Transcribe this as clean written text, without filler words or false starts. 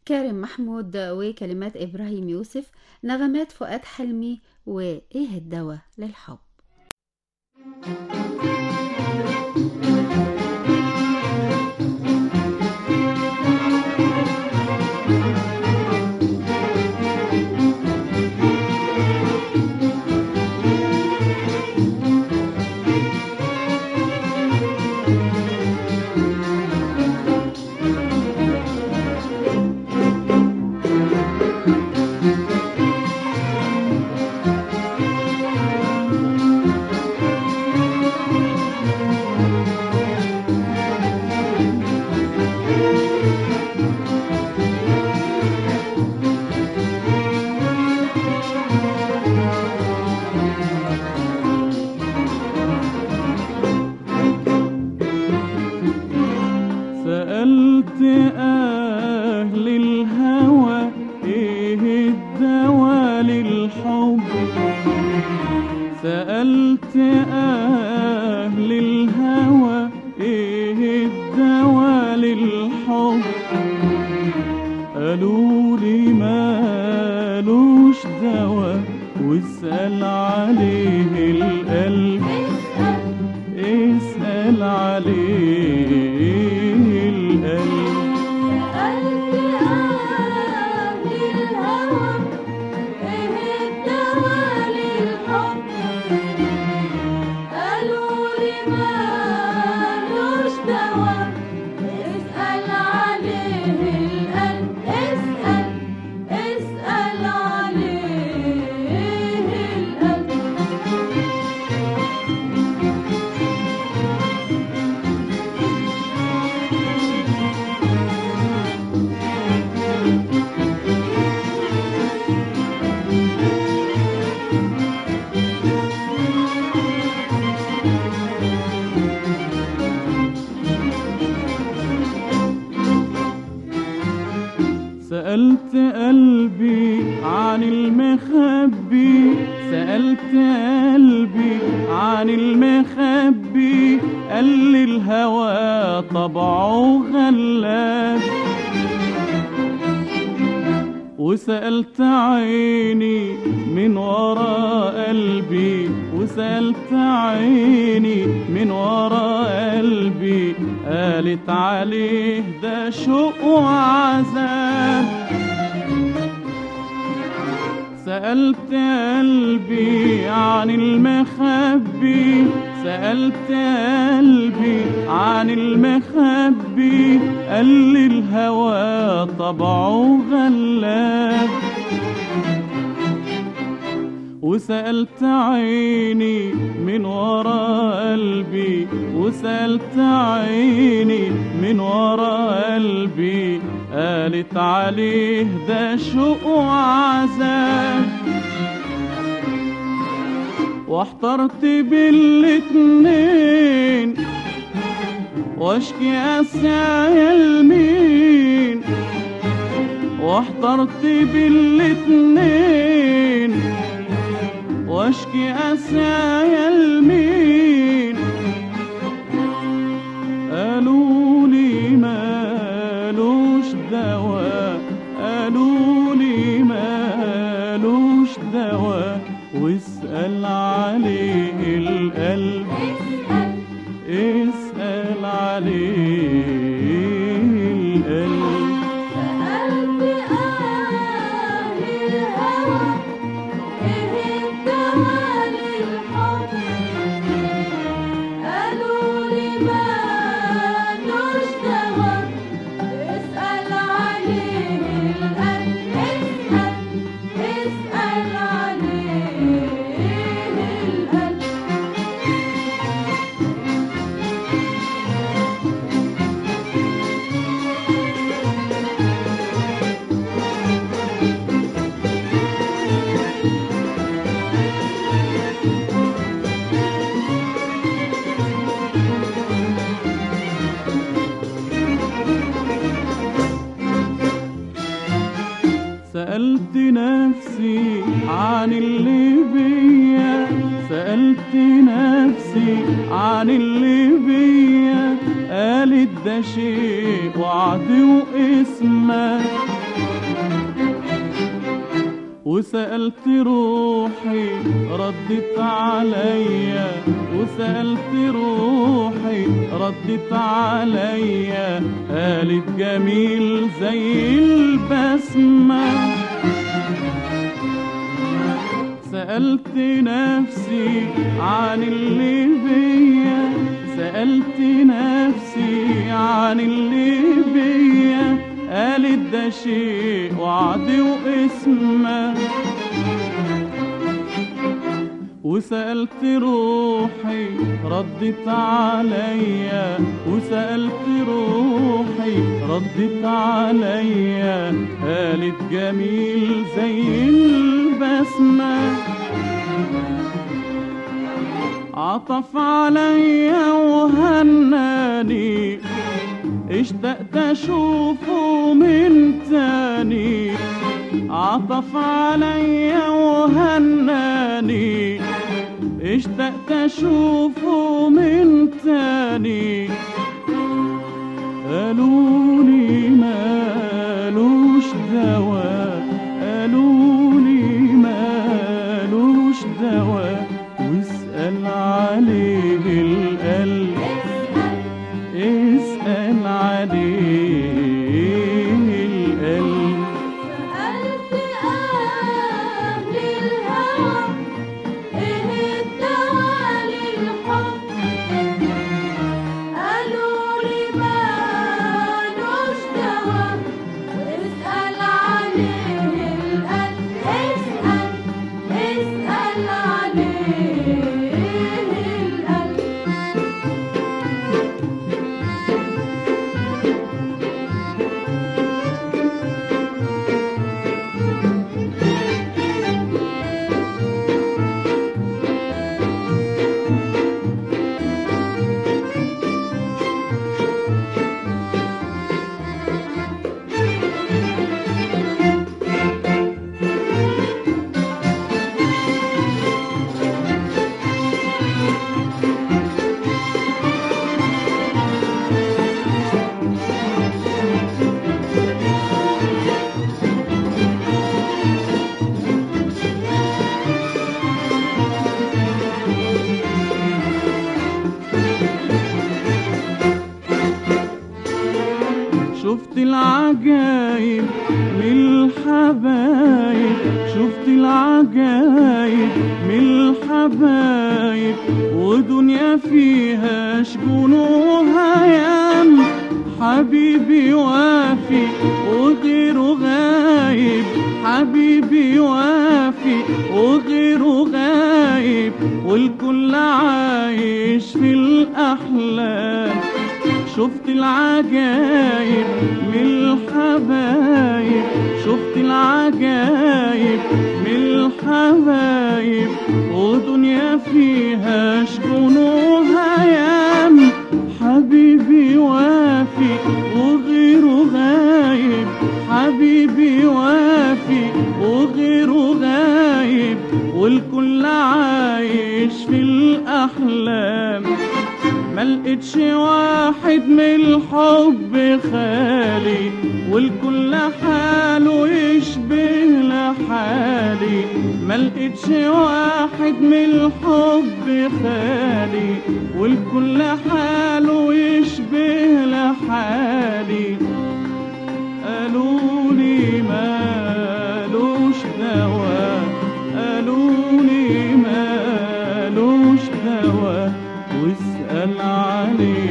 كارم محمود وكلمات إبراهيم يوسف، نغمات فؤاد حلمي، وإيه الدواء للحب. سألت أهل الهوى إيه الدواء للحب. سألت أهل الهوى إيه الدواء للحب. قالوا لي مالوش دواء واسأل عليه القلب. اسأل عليه القلب. سألت أهل الهوى إيه الدواء للحب. قالوا لي مالوش دواء اسأل عليه القلب. اسأل عليه القلب. سألت قلبي عن المخبي. سألت قلبي عن المخبي. قال لي الهوى طبعه غلاب. وسألت عيني من ورا قلبي. وسألت عيني من ورا قلبي. قالت عليه ده شوق وعذاب. سألت قلبي عن المخبي. سألت قلبي عن المخبي. قال لي الهوى طبعه غلاب. وسألت عيني من ورا قلبي. وسألت عيني من ورا قلبي. قالت عليه ده شوق وعذاب. واحترت بالاتنين واشكي اسعى لمين. واحترت بالاتنين واشكي اسعى لمين. قالوا لي مالوش دواء. قالوا لي مالوش دواء واسأل عليه القلب. اسأل عليه القلب. سألت أهل الهوى إيه الدواء للحب. قالوا لي مالوش دواء اسأل عليه القلب. اسأل عليه القلب. سألت نفسي عن اللي بيا. سألت نفسي عن اللي بيا. قالت ده شيء وعد واسمه. وسألت روحي ردت عليا، وسألت روحي ردت عليا، قالت جميل زي البسمة. سألت نفسي عن اللي بيا، سألت نفسي عن اللي بيا، قالت ده شيء وعد واسمه. وسألت روحي ردت عليا، وسألت روحي ردت عليا، قالت جميل زي البسمة. عطف عليا وهناني، اشتقت اشوفه من تاني. عطف عليا وهناني، اشتقت اشوفه من تاني. قالولي مالوش دوا، قالولي مالوش دوا، واسأل عليه القلب، اسأل عليه القلب. سألت أهل الهوى إيه الدوا للحب، قالولي مالوش دوا، واسأل عليه القلب، اسأل عليه القلب. شفت العجايب من الحبايب، شفت العجايب من الحبايب، ودنيا فيها شجون وهيام. حبيبي وافي وغيره غايب، حبيبي وافي وغيره غايب، والكل عايش في الأحلام. شفت العجايب من الحبايب، شفت العجايب من الحبايب، ودنيا فيها شجون وهيام. حبيبي وافي وغيره غايب، حبيبي وافي وغيره غايب، والكل عايش في الأحلام. ملقتش واحد من الحب خالي، والكل حاله يشبه لحالي. ملقتش واحد من الحب خالي، والكل حاله يشبه لحالي. قالولي مالوش دوا، قالولي مالوش دوا، واسأل عليه